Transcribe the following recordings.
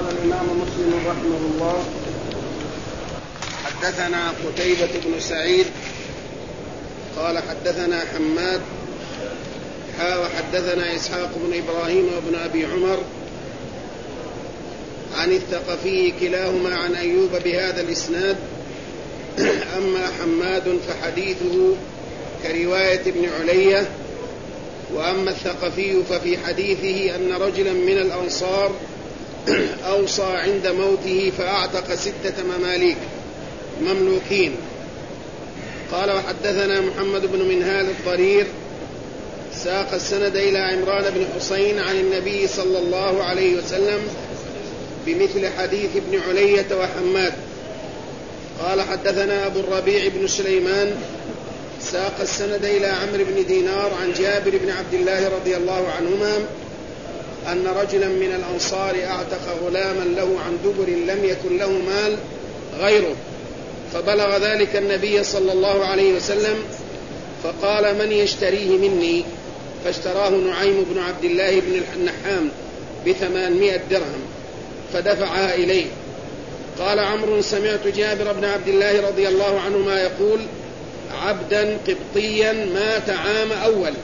قال الإمام مسلم رحمه الله: حدثنا قتيبة بن سعيد قال حدثنا حماد وحدثنا إسحاق بن إبراهيم وابن أبي عمر عن الثقفي كلاهما عن أيوب بهذا الإسناد. أما حماد فحديثه كرواية ابن علية، وأما الثقفي ففي حديثه أن رجلا من الأنصار أوصى عند موته فأعتق 6 مماليك مملوكين. قال: وحدثنا محمد بن منهال الضرير ساق السند إلى عمران بن حسين عن النبي صلى الله عليه وسلم بمثل حديث ابن علية وحماد. قال: حدثنا أبو الربيع بن سليمان ساق السند إلى عمرو بن دينار عن جابر بن عبد الله رضي الله عنهما أن رجلا من الأنصار أعتق غلاما له عن دبر لم يكن له مال غيره، فبلغ ذلك النبي صلى الله عليه وسلم فقال: من يشتريه مني؟ فاشتراه نعيم بن عبد الله بن النحام ب800 درهم فدفعها إليه. قال عمرو: سمعت جابر بن عبد الله رضي الله عنهما يقول: عبدا قبطيا مات عام أول.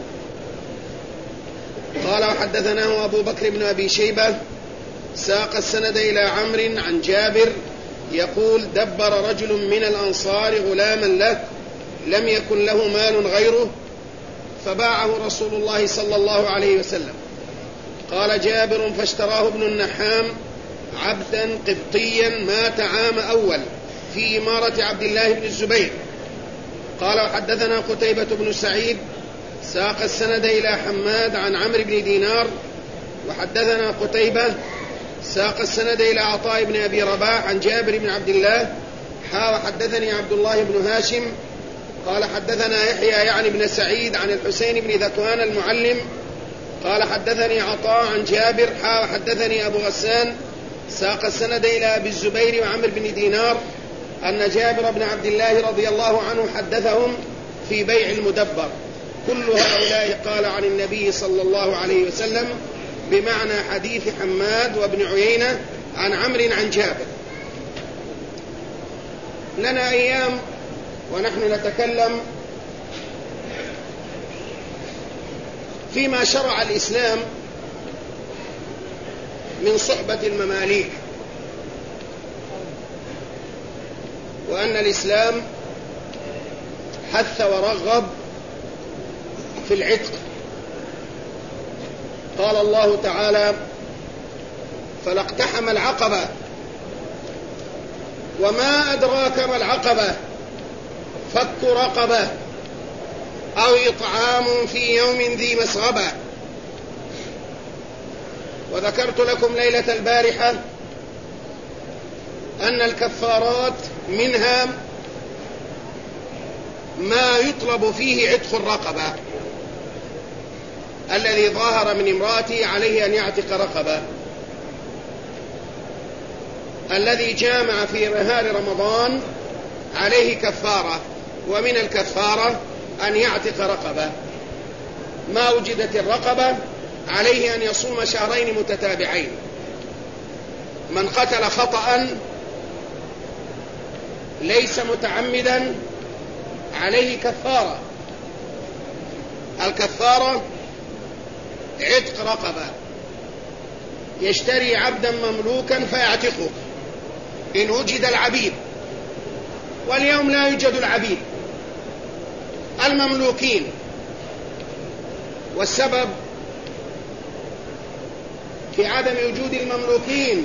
قال: وحدثناه أبو بكر بن أبي شيبة ساق السند إلى عمرو عن جابر يقول: دبر رجل من الأنصار غلاما له لم يكن له مال غيره فباعه رسول الله صلى الله عليه وسلم. قال جابر: فاشتراه ابن النحام عبدا قبطيا مات عام أول في إمارة عبد الله بن الزبير. قال: وحدثنا قتيبة بن سعيد ساق السند إلى حماد عن عمرو بن دينار. وحدثنا قتيبة ساق السند إلى عطاء بن أبي رباح عن جابر بن عبد الله. وحدثني عبد الله بن هاشم قال: حدثنا يحيى يعني بن سعيد عن الحسين بن ذكوان المعلم قال: حدثني عطاء عن جابر. وحدثني أبو غسان ساق السند إلى أبي الزبير وعمرو بن دينار أن جابر بن عبد الله رضي الله عنه حدثهم في بيع المدبر. كل هؤلاء قال عن النبي صلى الله عليه وسلم بمعنى حديث حماد وابن عيينة عن عمرو عن جابر. لنا أيام ونحن نتكلم فيما شرع الإسلام من صحبة المماليك، وأن الإسلام حث ورغب في العتق. قال الله تعالى: فلا اقتحم العقبة وما أدراك ما العقبة فك رقبة أو إطعام في يوم ذي مسغبة. وذكرت لكم ليلة البارحة أن الكفارات منها ما يطلب فيه عتق الرقبة. الذي ظاهر من امرأته عليه أن يعتق رقبة، الذي جامع في نهار رمضان عليه كفارة، ومن الكفارة أن يعتق رقبة. ما وجدت الرقبة عليه أن يصوم 2 شهرين متتابعين. من قتل خطأ ليس متعمدا عليه كفارة. الكفارة عتق رقبة، يشتري عبدا مملوكا فيعتقه إن وجد العبيد، واليوم لا يوجد العبيد، المملوكين. والسبب في عدم وجود المملوكين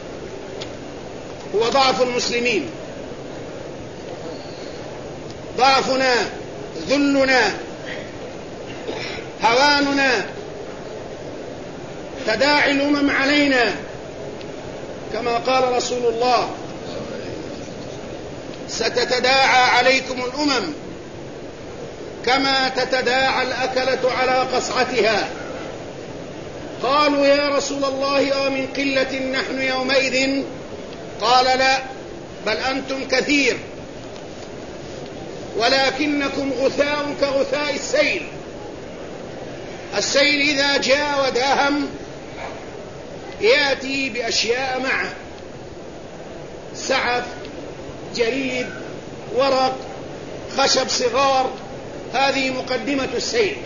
هو ضعف المسلمين، ضعفنا، ذلنا، هواننا، تداعي الأمم علينا، كما قال رسول الله: ستتداعى عليكم الأمم كما تتداعى الأكلة على قصعتها. قالوا: يا رسول الله ومن قلة نحن يومئذ؟ قال: لا، بل أنتم كثير، ولكنكم غثاء كغثاء السيل. السيل إذا جاء وداهم يأتي بأشياء معه: سعف، جريد، ورق، خشب صغار. هذه مقدمة السيل.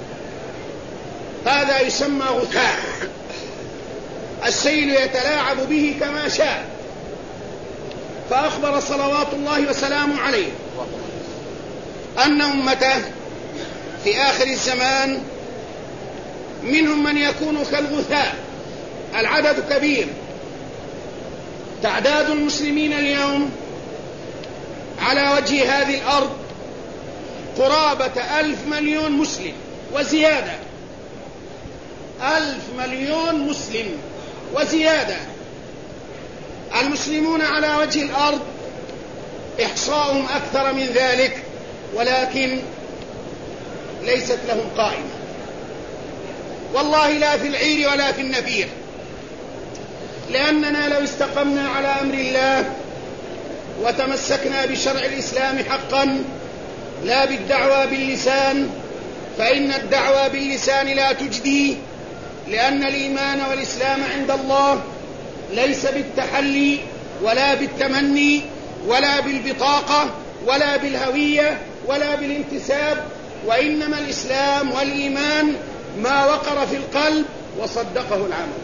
هذا يسمى غثاء. السيل يتلاعب به كما شاء. فأخبر صلوات الله وسلامه عليه أن أمته في آخر الزمان منهم من يكون كالغثاء. العدد كبير. تعداد المسلمين اليوم على وجه هذه الأرض قرابة 1,000 مليون مسلم وزيادة. 1,000 مليون مسلم وزيادة. المسلمون على وجه الأرض إحصاؤهم أكثر من ذلك، ولكن ليست لهم قائمة. والله لا في العير ولا في النفير، لأننا لو استقمنا على أمر الله وتمسكنا بشرع الإسلام حقا لا بالدعوى باللسان، فإن الدعوى باللسان لا تجدي، لأن الإيمان والإسلام عند الله ليس بالتحلي ولا بالتمني ولا بالبطاقة ولا بالهوية ولا بالانتساب، وإنما الإسلام والإيمان ما وقر في القلب وصدقه العمل.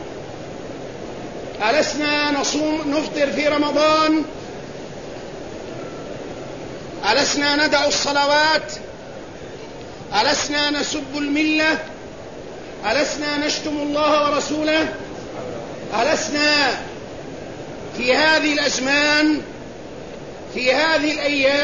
ألسنا نفطر في رمضان؟ ألسنا ندع الصلوات؟ ألسنا نسب الملة؟ ألسنا نشتم الله ورسوله؟ ألسنا في هذه الأزمان، في هذه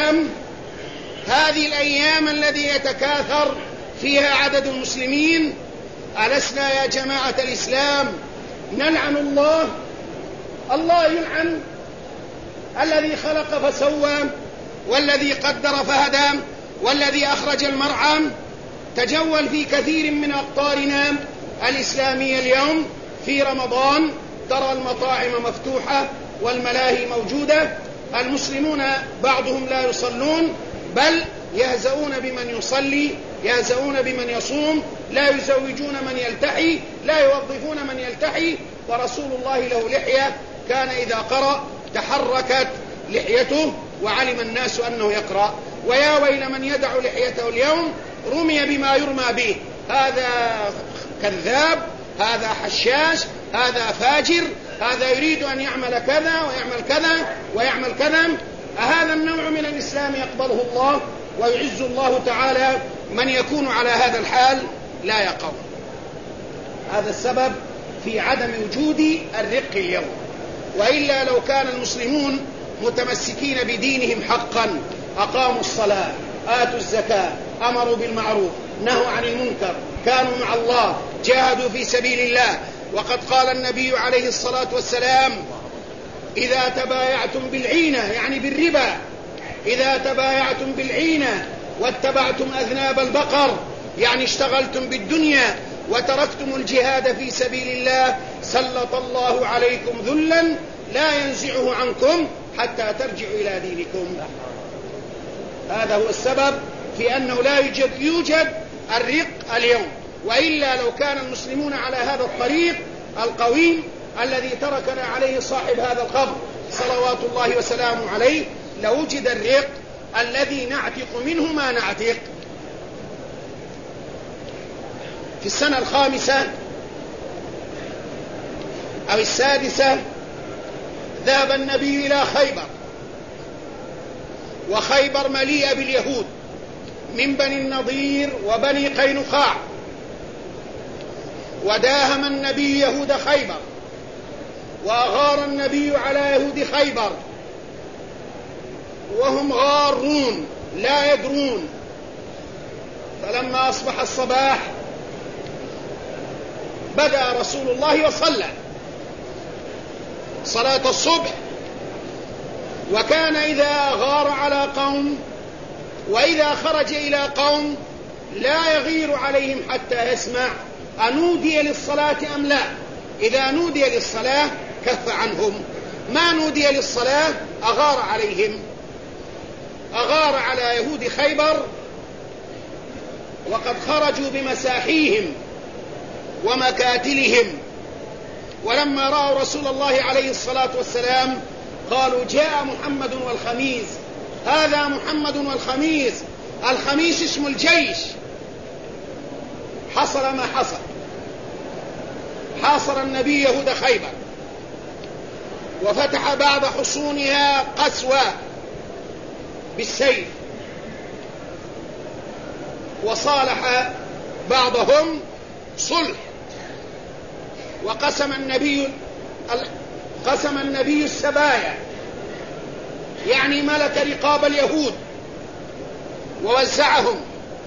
الأيام التي يتكاثر فيها عدد المسلمين، ألسنا يا جماعة الإسلام نلعن الله؟ الله يلعن، الذي خلق فسوى، والذي قدر فهدى، والذي أخرج المرعى. تجول في كثير من أقطارنا الإسلامية اليوم في رمضان ترى المطاعم مفتوحة والملاهي موجودة. المسلمون بعضهم لا يصلون، بل يهزؤون بمن يصلي، يهزؤون بمن يصوم، لا يزوجون من يلتحي، لا يوظفون من يلتحي. ورسول الله له لحية، كان إذا قرأ تحركت لحيته وعلم الناس أنه يقرأ. ويا ويل من يدع لحيته اليوم، رمي بما يرمى به. هذا كذاب، هذا حشاش، هذا فاجر، هذا يريد أن يعمل كذا ويعمل كذا ويعمل كذا. هذا النوع من الإسلام يقبله الله ويعز الله تعالى من يكون على هذا الحال لا يقوم. هذا السبب في عدم وجود الرق اليوم. وإلا لو كان المسلمون متمسكين بدينهم حقا، أقاموا الصلاة، آتوا الزكاة، أمروا بالمعروف، نهوا عن المنكر، كانوا مع الله، جاهدوا في سبيل الله. وقد قال النبي عليه الصلاة والسلام: إذا تبايعتم بالعينة، يعني بالربا، إذا تبايعتم بالعينة واتبعتم أذناب البقر، يعني اشتغلتم بالدنيا وتركتم الجهاد في سبيل الله، سلط الله عليكم ذلا لا ينزعه عنكم حتى ترجعوا إلى دينكم. هذا هو السبب في أنه لا يوجد الرق اليوم. وإلا لو كان المسلمون على هذا الطريق القويم الذي تركنا عليه صاحب هذا القبر صلوات الله وسلامه عليه، لوجد الرق الذي نعتق منه ما نعتق. في السنة 5 أو 6 ذهب النبي إلى خيبر، وخيبر مليئة باليهود من بني النضير وبني قينقاع، وداهم النبي يهود خيبر، وأغار النبي على يهود خيبر وهم غارون لا يدرون. فلما أصبح الصباح بدأ رسول الله وصلى صلاة الصبح، وكان إذا غار على قوم وإذا خرج إلى قوم لا يغير عليهم حتى يسمع أنودي للصلاة أم لا. إذا نودي للصلاة كف عنهم، ما نودي للصلاة أغار عليهم. أغار على يهود خيبر وقد خرجوا بمساحيهم ومكاتلهم ولما رأوا رسول الله عليه الصلاة والسلام قالوا جاء محمد والخميس، هذا محمد والخميس. الخميس اسم الجيش. حصل ما حصل، حاصر النبي يهود خيبر وفتح بعض حصونها قسوة بالسيف، وصالح بعضهم صلح، وقسم النبي السبايا، يعني ملك رقاب اليهود ووزعهم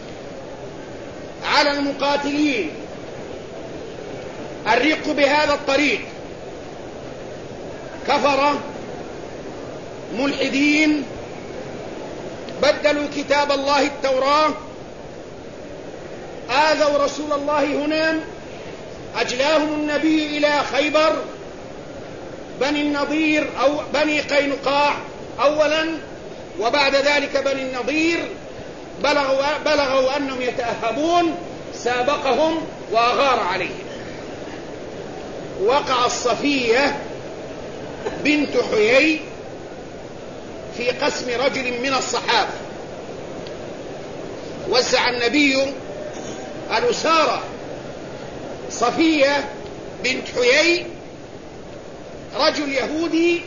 على المقاتلين. الرق بهذا الطريق كفر ملحدين بدلوا كتاب الله التوراة، آذوا رسول الله هنا، أجلاهم النبي إلى خيبر، بني النضير أو بني قينقاع أولا، وبعد ذلك بني النضير بلغوا أنهم يتأهبون، سابقهم وأغار عليهم. وقع الصفية بنت حيي في قسم رجل من الصحابة. وزع النبي الأسارة. صفية بنت حيي رجل يهودي،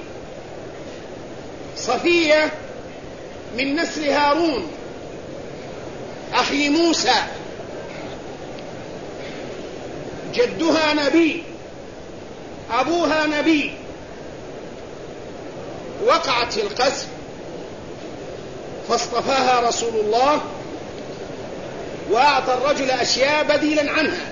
صفية من نسل هارون أخي موسى، جدها نبي، أبوها نبي. وقعت في القسم فاصطفاها رسول الله وأعطى الرجل أشياء بديلا عنها،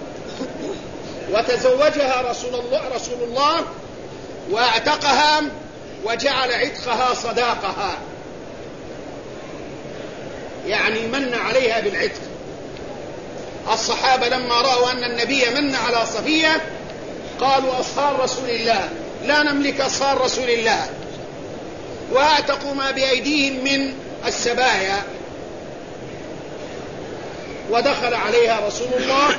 وتزوجها رسول الله واعتقها وجعل عتقها صداقها، يعني من عليها بالعتق. الصحابة لما رأوا أن النبي من على صفية قالوا أصهار رسول الله، لا نملك أصهار رسول الله، واعتقوا ما بأيديهم من السبايا. ودخل عليها رسول الله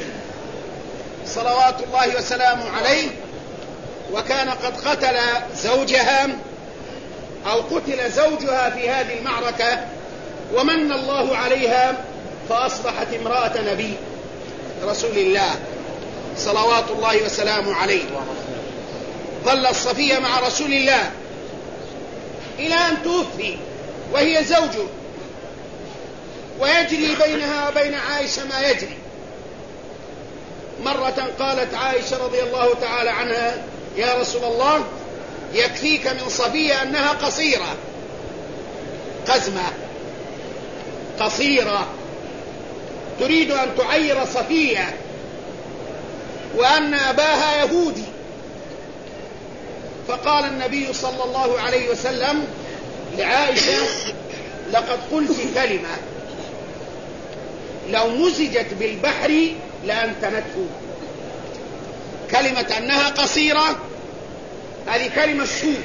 صلوات الله وسلامه عليه، وكان قد قتل زوجها أو قتل زوجها في هذه المعركة، ومن الله عليها فأصبحت امرأة نبي رسول الله صلوات الله وسلامه عليه. ظلت صفية مع رسول الله إلى أن توفي وهي زوجه، ويجري بينها وبين عائشة ما يجري. مرة قالت عائشة رضي الله تعالى عنها: يا رسول الله، يكفيك من صفية أنها قصيرة، قزمة قصيرة، تريد أن تعير صفية وأن أباها يهودي. فقال النبي صلى الله عليه وسلم لعائشة: لقد قلت كلمة لو مزجت بالبحر لأنتنته. كلمة أنها قصيرة هذه كلمة سوء،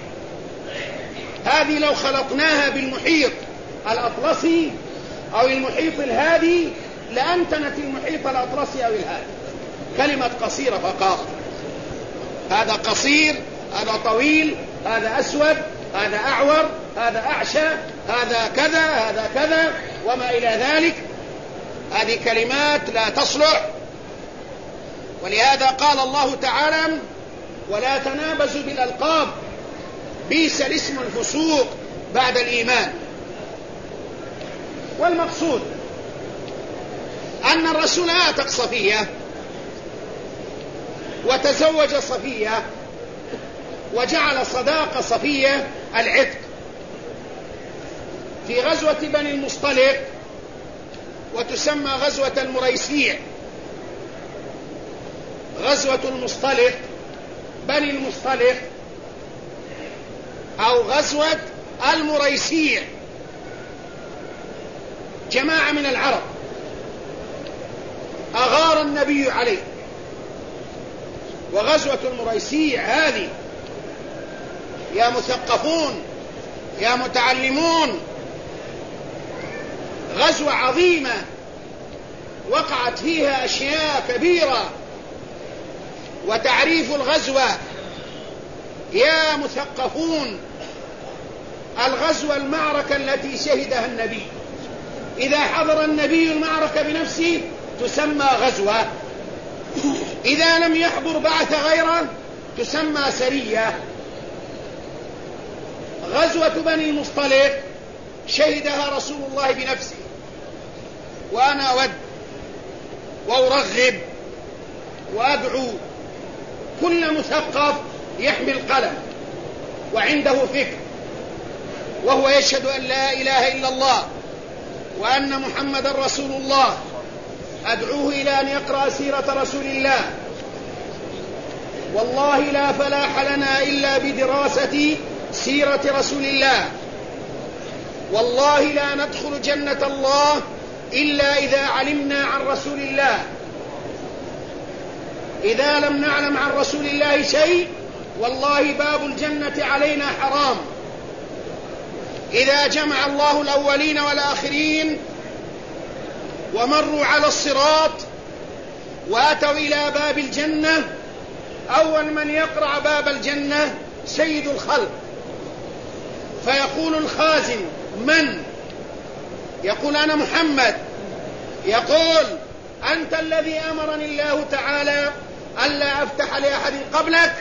هذه لو خلطناها بالمحيط الأطلسي أو المحيط الهادي لأنتنت المحيط الأطلسي أو الهادي. كلمة قصيرة فقط، هذا قصير، هذا طويل، هذا أسود، هذا أعور، هذا أعشى، هذا كذا، هذا كذا، وما إلى ذلك. هذه كلمات لا تصلح. ولهذا قال الله تعالى: ولا تنابزوا بالألقاب بئس الاسم الفسوق بعد الإيمان. والمقصود أن الرسول أعتق صفية وتزوج صفية وجعل صداق صفية العتق. في غزوة بني المصطلق، وتسمى غزوة المريسيع، غزوة المصطلق، بني المصطلق، أو غزوة المريسيع، جماعة من العرب أغار النبي عليه. وغزوة المريسيع هذه يا مثقفون يا متعلمون غزوة عظيمة وقعت فيها أشياء كبيرة، وتعريف الغزوة. يا مثقفون، الغزوة المعركة التي شهدها النبي. إذا حضر النبي المعركة بنفسه تسمى غزوة، إذا لم يحضر بعث غيره تسمى سرية. غزوة بني المصطلق شهدها رسول الله بنفسه، وأنا أود وأرغب وأدعو كل مثقف يحمل قلم وعنده فكر وهو يشهد أن لا إله إلا الله وأن محمد رسول الله، أدعوه إلى أن يقرأ سيرة رسول الله. والله لا فلاح لنا إلا بدراسة سيرة رسول الله. والله لا ندخل جنة الله إلا إذا علمنا عن رسول الله. إذا لم نعلم عن رسول الله شيء والله باب الجنة علينا حرام. إذا جمع الله الأولين والآخرين ومروا على الصراط وأتوا إلى باب الجنة، أول من يقرع باب الجنة سيد الخلق، فيقول الخازن: من؟ يقول: أنا محمد. يقول: أنت الذي أمرني الله تعالى ألا أفتح لأحد قبلك.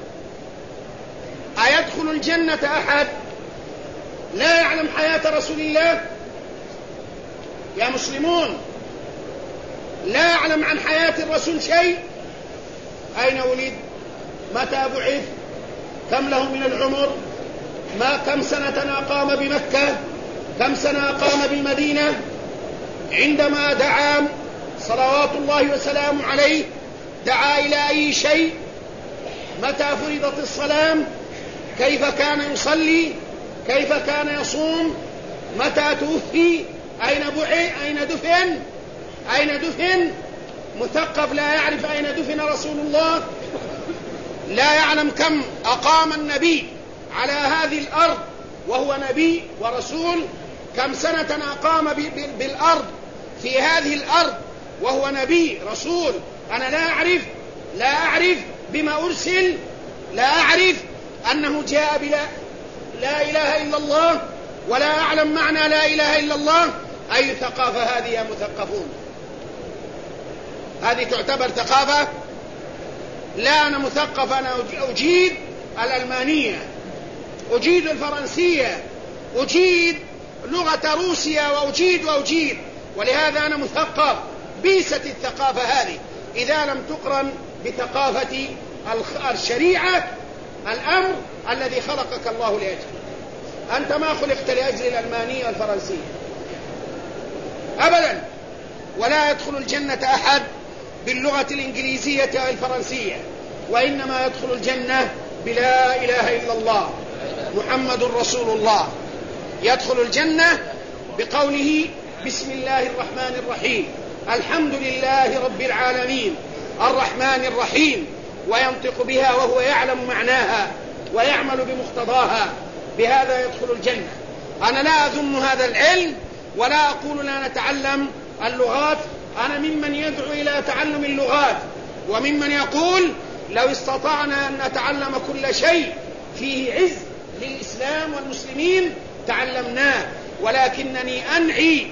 أيدخل الجنة أحد لا يعلم حياة رسول الله؟ يا مسلمون، لا يعلم عن حياة الرسول شيء. أين ولد؟ متى بعث؟ كم له من العمر؟ كم سنة أقام بمكة؟ كم سنة أقام بالمدينة؟ عندما دعا صلوات الله وسلامه عليه دعا إلى أي شيء؟ متى فرضت الصلاة؟ كيف كان يصلي؟ كيف كان يصوم؟ متى توفي؟ أين بعث؟ أين دفن؟ مثقف لا يعرف أين دفن رسول الله، لا يعلم كم أقام النبي على هذه الأرض وهو نبي ورسول، كم سنة أقام بالأرض في هذه الأرض وهو نبي رسول. أنا لا أعرف بما أرسل، لا أعرف أنه جاء بلا لا إله إلا الله، ولا أعلم معنى لا إله إلا الله. أي ثقافة هذه يا مثقفون؟ هذه تعتبر ثقافة؟ لا، أنا مثقف، أنا أجيد الألمانية، أجيد الفرنسية، أجيد لغة روسيا، وأجيد. ولهذا أنا مثقف. بيست الثقافة هذه إذا لم تقرن بثقافة الشريعة، الأمر الذي خلقك الله لأجله. أنت ما خلقت لأجل الألمانية والفرنسية أبدا. ولا يدخل الجنة أحد باللغة الإنجليزية أو الفرنسية، وإنما يدخل الجنة بلا إله إلا الله محمد رسول الله. يدخل الجنة بقوله: بسم الله الرحمن الرحيم، الحمد لله رب العالمين الرحمن الرحيم، وينطق بها وهو يعلم معناها ويعمل بمقتضاها. بهذا يدخل الجنة. أنا لا أذم هذا العلم ولا أقول لا نتعلم اللغات. أنا ممن يدعو إلى تعلم اللغات، وممن يقول لو استطعنا أن نتعلم كل شيء فيه عز للإسلام والمسلمين تعلمناه، ولكنني أنعي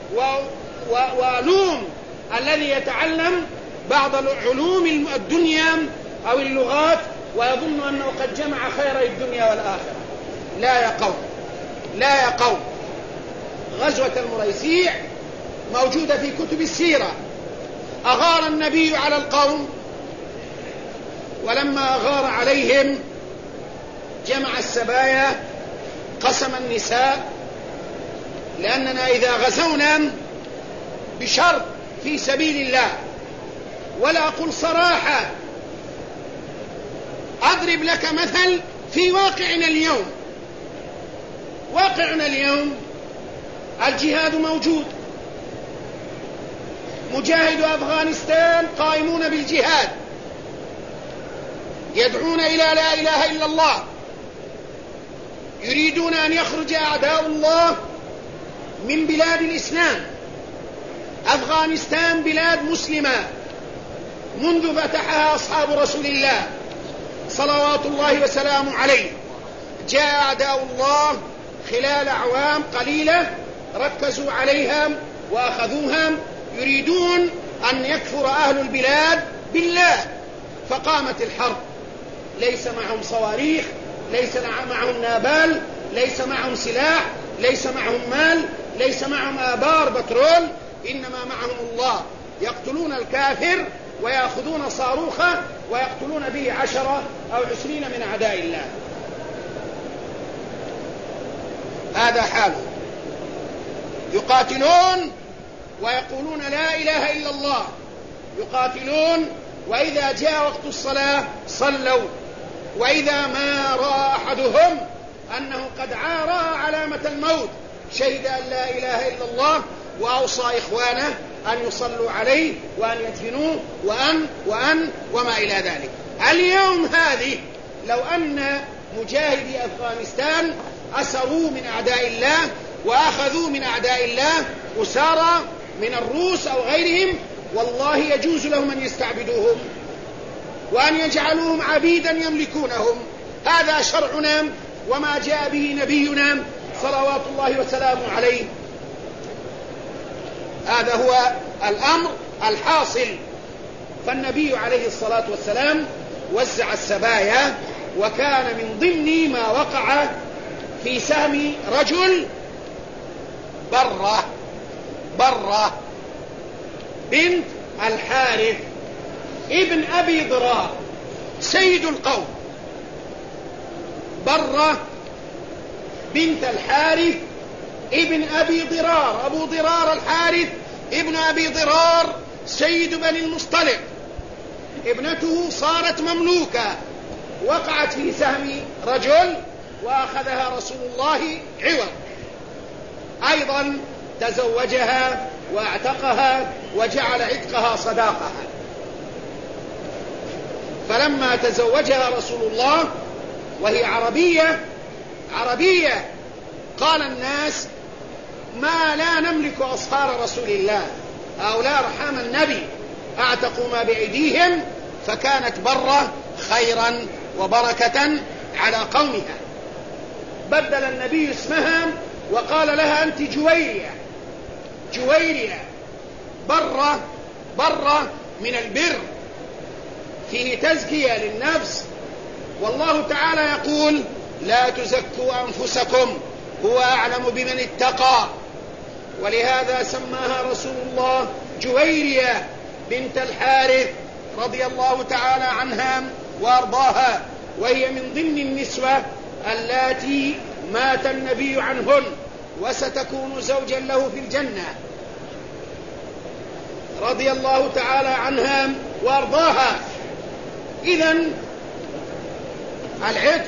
وألوم الذي يتعلم بعض العلوم الدنيا أو اللغات ويظن أنه قد جمع خير الدنيا والآخرة. لا يا قوم. غزوة المريسيع موجودة في كتب السيرة. أغار النبي على القوم، ولما أغار عليهم جمع السبايا، قسم النساء، لأننا إذا غزونا بشرط في سبيل الله، ولا أقول صراحة، أضرب لك مثل في واقعنا اليوم الجهاد موجود، مجاهد أفغانستان قائمون بالجهاد، يدعون إلى لا إله إلا الله، يريدون أن يخرج أعداء الله من بلاد الإسلام. أفغانستان بلاد مسلمة، منذ فتحها أصحاب رسول الله صلوات الله وسلامه عليه. جاء أعداء الله خلال أعوام قليلة ركزوا عليها وأخذوها، يريدون أن يكفر أهل البلاد بالله، فقامت الحرب. ليس معهم صواريخ، ليس معهم نابال، ليس معهم سلاح، ليس معهم مال، ليس معهم آبار بترول، إنما معهم الله. يقتلون الكافر ويأخذون صاروخه ويقتلون به 10 أو 20 من أعداء الله. هذا حاله. يقاتلون ويقولون لا إله إلا الله، يقاتلون وإذا جاء وقت الصلاة صلوا، وإذا ما رأى أحدهم أنه قد رأى علامة الموت شهد أن لا إله إلا الله وأوصى إخوانه أن يصلوا عليه وأن يدفنوه وأن وما إلى ذلك. اليوم هذه لو أن مجاهدي أفغانستان أسروا من أعداء الله وأخذوا من أعداء الله أسارى من الروس أو غيرهم، والله يجوز لهم أن يستعبدوهم وأن يجعلوهم عبيدا يملكونهم. هذا شرعنا وما جاء به نبينا صلوات الله وسلامه عليه. هذا هو الأمر الحاصل. فالنبي عليه الصلاة والسلام وزع السبايا، وكان من ضمن ما وقع في سهم رجل برة بنت الحارث ابن أبي ضرار سيد القوم. برة بنت الحارث ابن أبي ضرار، أبو ضرار الحارث ابن أبي ضرار سيد بني المصطلق. ابنته صارت مملوكة، وقعت في سهم رجل وأخذها رسول الله عوض. أيضا تزوجها واعتقها وجعل عتقها صداقها. فلما تزوجها رسول الله وهي عربية قال الناس ما لا نملك أصهار رسول الله، هؤلاء أرحام النبي أعتقوا ما بأيديهم. فكانت برة خيرا وبركة على قومها. بدل النبي اسمها وقال لها أنت جويرية. برة من البر، فيه تزكية للنفس. والله تعالى يقول لا تزكوا أنفسكم هو أعلم بمن اتقى، ولهذا سماها رسول الله جويرية بنت الحارث رضي الله تعالى عنها وأرضاها، وهي من ضمن النسوة اللاتي مات النبي عنهن وستكون زوجا له في الجنة رضي الله تعالى عنها وأرضاها. إذن العتق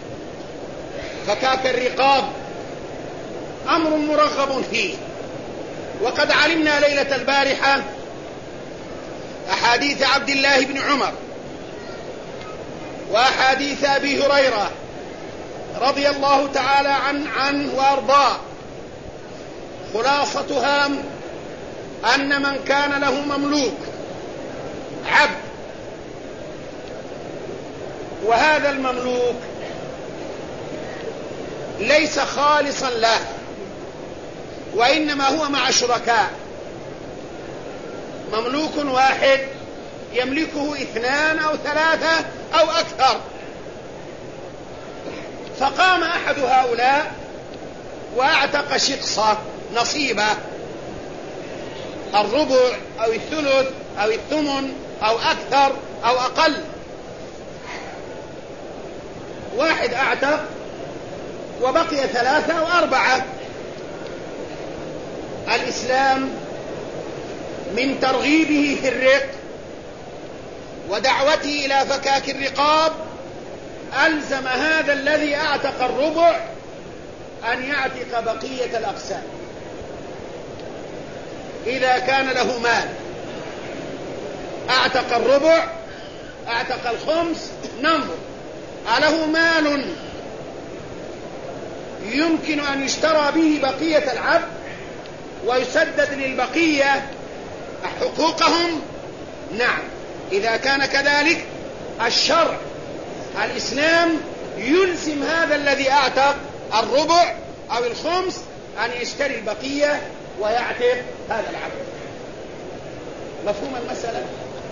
فكاك الرقاب أمر مرغب فيه. وقد علمنا ليلة البارحة أحاديث عبد الله بن عمر وأحاديث أبي هريرة رضي الله تعالى عنه وأرضاه. خلاصتها أن من كان له مملوك عبد، وهذا المملوك ليس خالصا له وإنما هو مع شركاء، مملوك واحد يملكه 2 أو 3 أو أكثر، فقام أحد هؤلاء وأعتق شقصة نصيبة، الربع أو الثلث أو الثمن أو أكثر أو أقل. واحد أعتق وبقي 3 أو 4. الإسلام من ترغيبه في الرق ودعوته إلى فكاك الرقاب ألزم هذا الذي أعتق الربع أن يعتق بقية الأقسام. إذا كان له مال أعتق الربع، أعتق الخمس، ننظر أله مال يمكن أن يشترى به بقية العبد ويسدد للبقية حقوقهم؟ نعم. إذا كان كذلك الشرع الإسلام يلزم هذا الذي أعتق الربع أو الخمس أن يشتري البقية ويعتق هذا العبد. مفهوم المسألة؟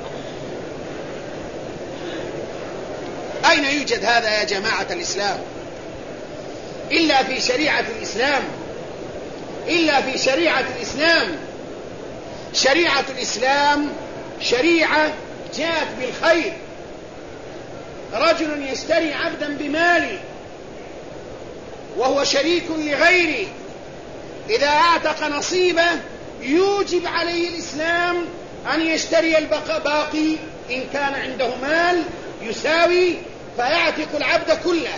أين يوجد هذا يا جماعة الإسلام؟ إلا في شريعة الإسلام، إلا في شريعة الإسلام. شريعة الإسلام شريعة جاءت بالخير. رجل يشتري عبدا بماله وهو شريك لغيره، إذا أعتق نصيبه يوجب عليه الإسلام أن يشتري الباقي إن كان عنده مال يساوي، فيعتق العبد كله.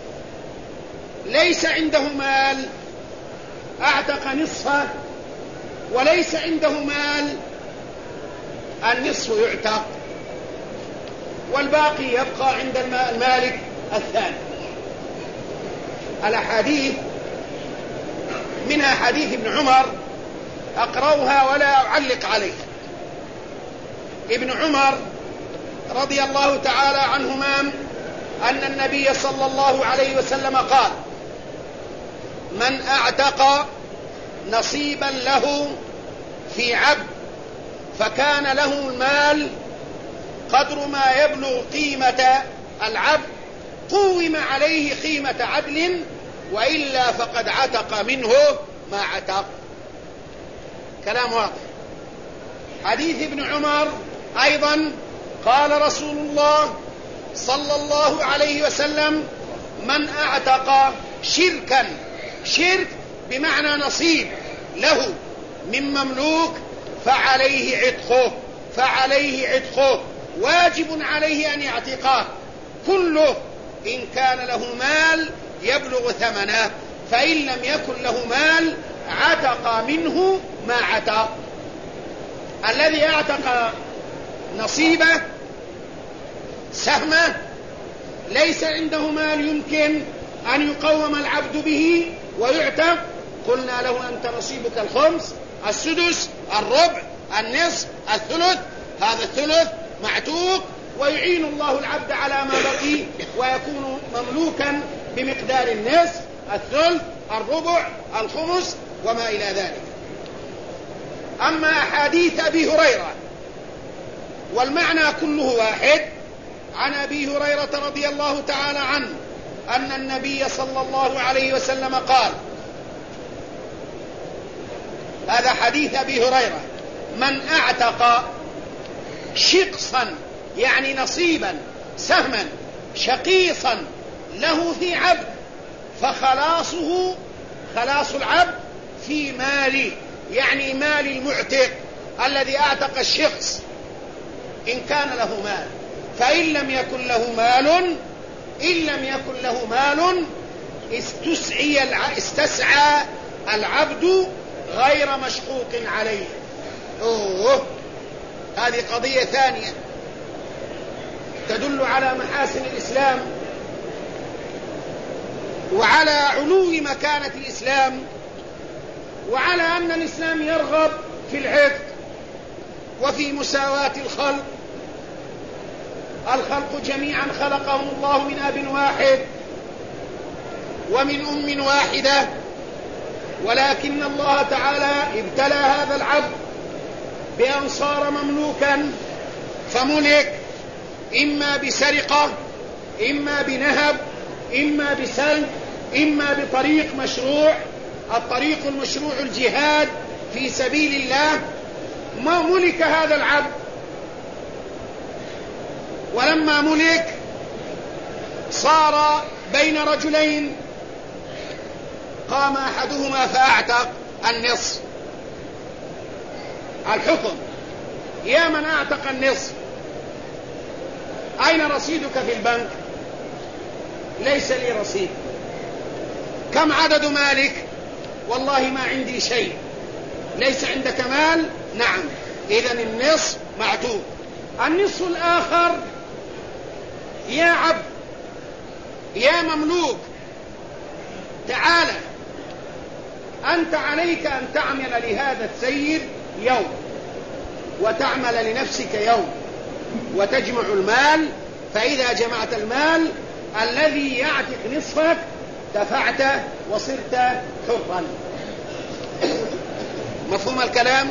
ليس عنده مال أعتق نصفه، وليس عنده مال النصف يعتق والباقي يبقى عند المالك الثاني. الأحاديث منها حديث ابن عمر أقرأها ولا أعلق عليها. ابن عمر رضي الله تعالى عنهما أن النبي صلى الله عليه وسلم قال: من أعتق نصيبا له في عبد فكان له المال قدر ما يبلغ قيمة العبد قوم عليه قيمة عدل، وإلا فقد عتق منه ما عتق. كلام واضح. حديث ابن عمر أيضا قال رسول الله صلى الله عليه وسلم: من أعتق شركا، شرك بمعنى نصيب له من مملوك، فعليه عتقه واجب عليه أن يعتقه كله إن كان له مال يبلغ ثمنه، فإن لم يكن له مال عتق منه ما عتق. الذي اعتق نصيبه سهمه ليس عنده مال يمكن أن يقوم العبد به ويعتق، قلنا له: أنت نصيبك الخمس، السدس، الربع، النصف، الثلث. هذا الثلث معتوق، ويعين الله العبد على ما بقي ويكون مملوكا بمقدار النصف، الثلث، الربع، الخمس وما إلى ذلك. أما أحاديث أبي هريرة والمعنى كله واحد. عن أبي هريرة رضي الله تعالى عنه أن النبي صلى الله عليه وسلم قال، هذا حديث أبي هريرة: من أعتق شقصا يعني نصيبا، سهما، شقيصا له في عبد، فخلاصه خلاص العبد في ماله، يعني مال المعتق الذي أعتق الشخص إن كان له مال. فإن لم يكن له مال استسعى العبد غير مشقوق عليه. هذه قضية ثانية تدل على محاسن الإسلام وعلى علو مكانة الإسلام، وعلى أن الإسلام يرغب في العتق وفي مساواة الخلق. الخلق جميعا خلقهم الله من أب واحد ومن أم واحدة، ولكن الله تعالى ابتلى هذا العبد بأن صار مملوكا، فملك إما بسرقة، إما بنهب، إما بسلب، إما بطريق مشروع. الطريق المشروع الجهاد في سبيل الله. ما ملك هذا العبد، ولما ملك صار بين رجلين، قام أحدهما فأعتق النصف. الحكم: يا من أعتق النصف، أين رصيدك في البنك؟ ليس لي رصيد. كم عدد مالك؟ والله ما عندي شيء. ليس عندك مال؟ نعم. إذن النصف معتوق. النصف الآخر: يا عبد، يا مملوك، تعال، أنت عليك أن تعمل لهذا السيد يوم، وتعمل لنفسك يوم، وتجمع المال، فإذا جمعت المال الذي يعتق نصفك دفعته وصرت حرا. مفهوم الكلام؟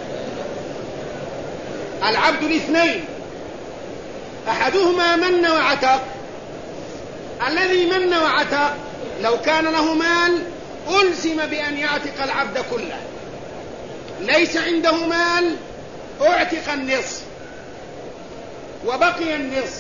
العبد الاثنين أحدهما من وعتق. الذي من وعتق لو كان له مال ألزم بأن يعتق العبد كله، ليس عنده مال أعتق النصف وبقي النصف.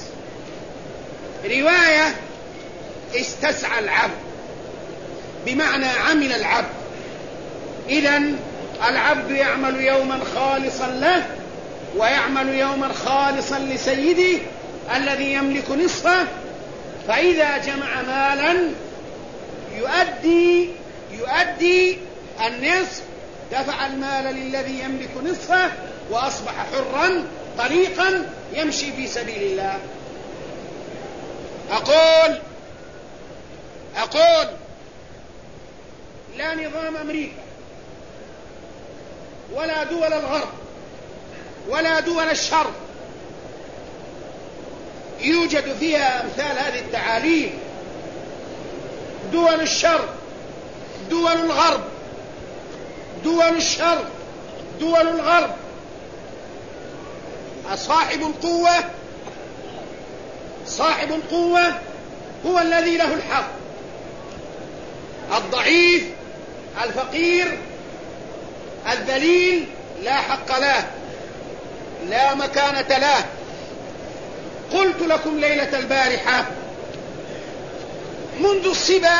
رواية استسعى العبد بمعنى عمل العبد. إذن العبد يعمل يوما خالصا له ويعمل يوما خالصا لسيده الذي يملك نصفه، فإذا جمع مالا يؤدي النصف دفع المال للذي يملك نصفه وأصبح حرا طليقا يمشي في سبيل الله. أقول لا نظام أمريكا ولا دول الغرب ولا دول الشرق يوجد فيها أمثال هذه التعاليم. دول الشرق، دول الغرب، دول الشرق، دول الغرب، صاحب القوة هو الذي له الحق. الضعيف الفقير الذليل لا حق له، لا مكانة له. قلت لكم ليلة البارحة منذ الصبا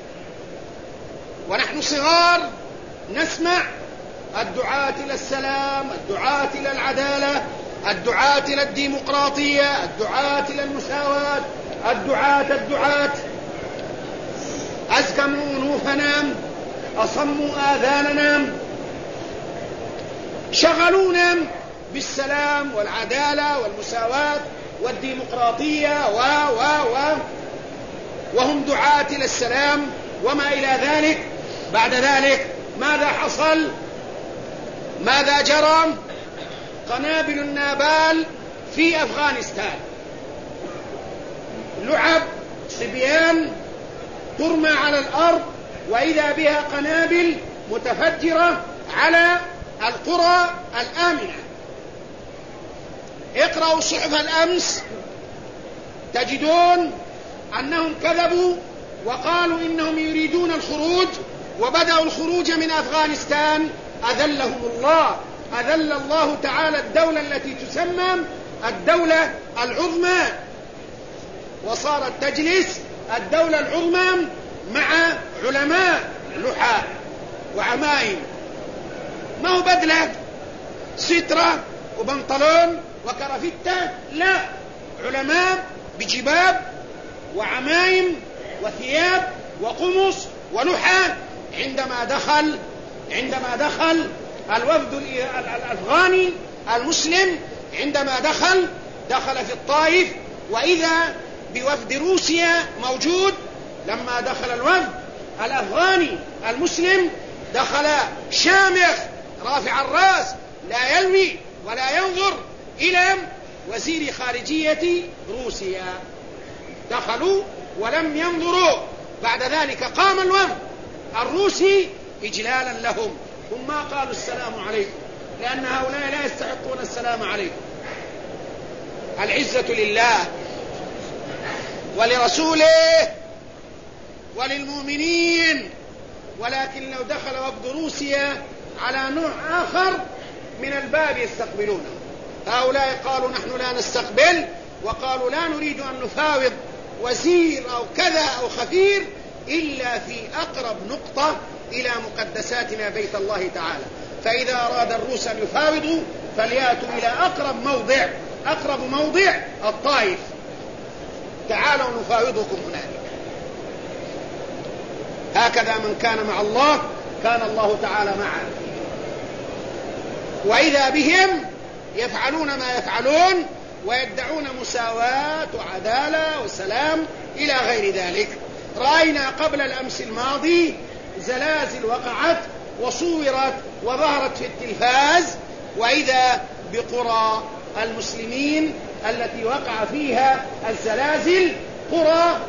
ونحن صغار نسمع الدعاة إلى السلام، الدعاة إلى العدالة، الدعاة إلى الديمقراطية، الدعاة إلى المساواة، الدعاة أزكموا أنوفنا، أصموا آذاننا، شغلونا بالسلام والعدالة والمساواة والديمقراطية وهم دعاة إلى السلام وما إلى ذلك. بعد ذلك ماذا حصل؟ ماذا جرى؟ قنابل النابال في أفغانستان، لعب صبيان ترمى على الأرض وإذا بها قنابل متفجرة على القرى الآمنة. اقرأوا صحف الأمس تجدون أنهم كذبوا وقالوا إنهم يريدون الخروج وبدأوا الخروج من أفغانستان. أذل الله تعالى الدولة التي تسمى الدولة العظمى، وصارت تجلس الدولة العظمى مع علماء لحى وعمائم، ما هو بدلة سترة وبنطلون وكرافتة، لا، علماء بجباب وعمائم وثياب وقمص ولحى. عندما دخل الوفد الأفغاني المسلم، عندما دخل في الطائف وإذا بوفد روسيا موجود. لما دخل الوفد الأفغاني المسلم دخل شامخ رافع الرأس لا يلوي ولا ينظر إلى وزير خارجية روسيا، دخلوا ولم ينظروا. بعد ذلك قام الوفد الروسي إجلالا لهم، هم ما قالوا السلام عليكم لأن هؤلاء لا يستحقون السلام عليكم. العزة لله ولرسوله وللمؤمنين، ولكن لو دخل وفد روسيا على نوع آخر من الباب يستقبلونه. هؤلاء قالوا نحن لا نستقبل، وقالوا لا نريد أن نفاوض وزير أو كذا أو خفير إلا في أقرب نقطة إلى مقدساتنا بيت الله تعالى. فإذا أراد الروس أن يفاوضوا فليأتوا إلى أقرب موضع الطائف، تعالوا نفاوضكم هنالك. هكذا من كان مع الله كان الله تعالى معه. وإذا بهم يفعلون ما يفعلون ويدعون مساواة وعدالة وسلام إلى غير ذلك. رأينا قبل الأمس الماضي زلازل وقعت وصورت وظهرت في التلفاز، وإذا بقرى المسلمين التي وقع فيها الزلازل قرى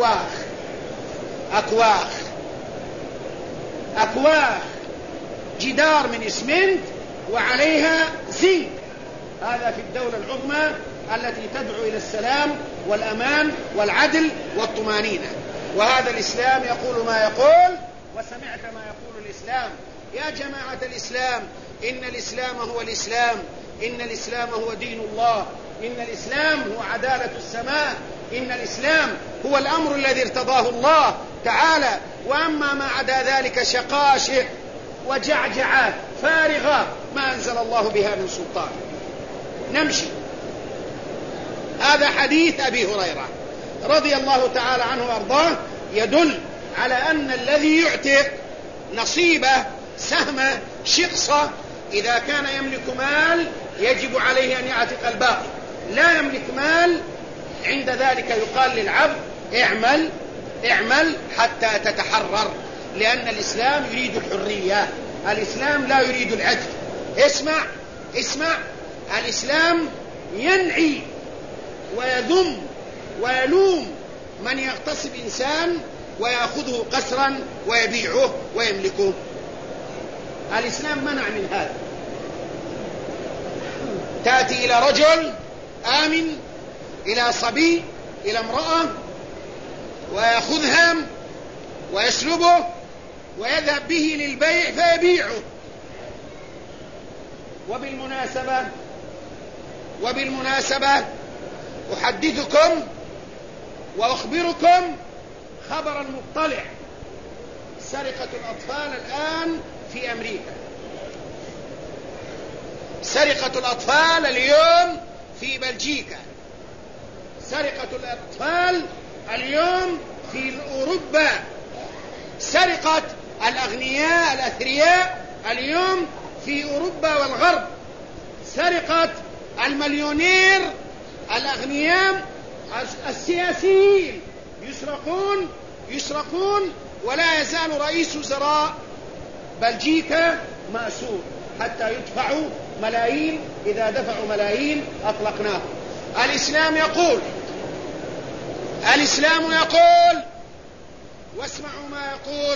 أكواخ جدار من إسمنت وعليها زنك. هذا في الدولة العظمى التي تدعو إلى السلام والأمان والعدل والطمانينة. وهذا الإسلام يقول ما يقول، وسمعت ما يقول الإسلام. يا جماعة الإسلام، إن الإسلام هو الإسلام، إن الإسلام هو دين الله، إن الإسلام هو عدالة السماء، إن الإسلام هو الأمر الذي ارتضاه الله تعالى. وأما ما عدا ذلك شقاشق وجعجعات فارغة ما أنزل الله بها من سلطان. نمشي. هذا حديث أبي هريرة رضي الله تعالى عنه وأرضاه يدل على أن الذي يعتق نصيبه سهمه شقصة إذا كان يملك مال يجب عليه أن يعتق الباقي. لا يملك مال عند ذلك يقال للعبد اعمل حتى تتحرر، لأن الإسلام يريد الحرية، الإسلام لا يريد العدل. اسمع الإسلام ينعي ويذم ويلوم من يغتصب إنسان ويأخذه قسرا ويبيعه ويملكه. الإسلام منع من هذا. تأتي إلى رجل آمن، إلى صبي، إلى امرأة، ويأخذها ويسلبه ويذهب به للبيع فيبيعه. وبالمناسبة أحدثكم وأخبركم خبر المطلع. سرقة الأطفال الآن في أمريكا، سرقة الأطفال اليوم في بلجيكا، سرقة الأطفال اليوم في أوروبا، سرقة الأغنياء الأثرياء اليوم في أوروبا والغرب، سرقة المليونير الأغنياء السياسيين يسرقون ولا يزال رئيس وزراء بلجيكا مأسور حتى يدفعوا ملايين. إذا دفعوا ملايين أطلقناهم. الإسلام يقول واسمعوا ما يقول.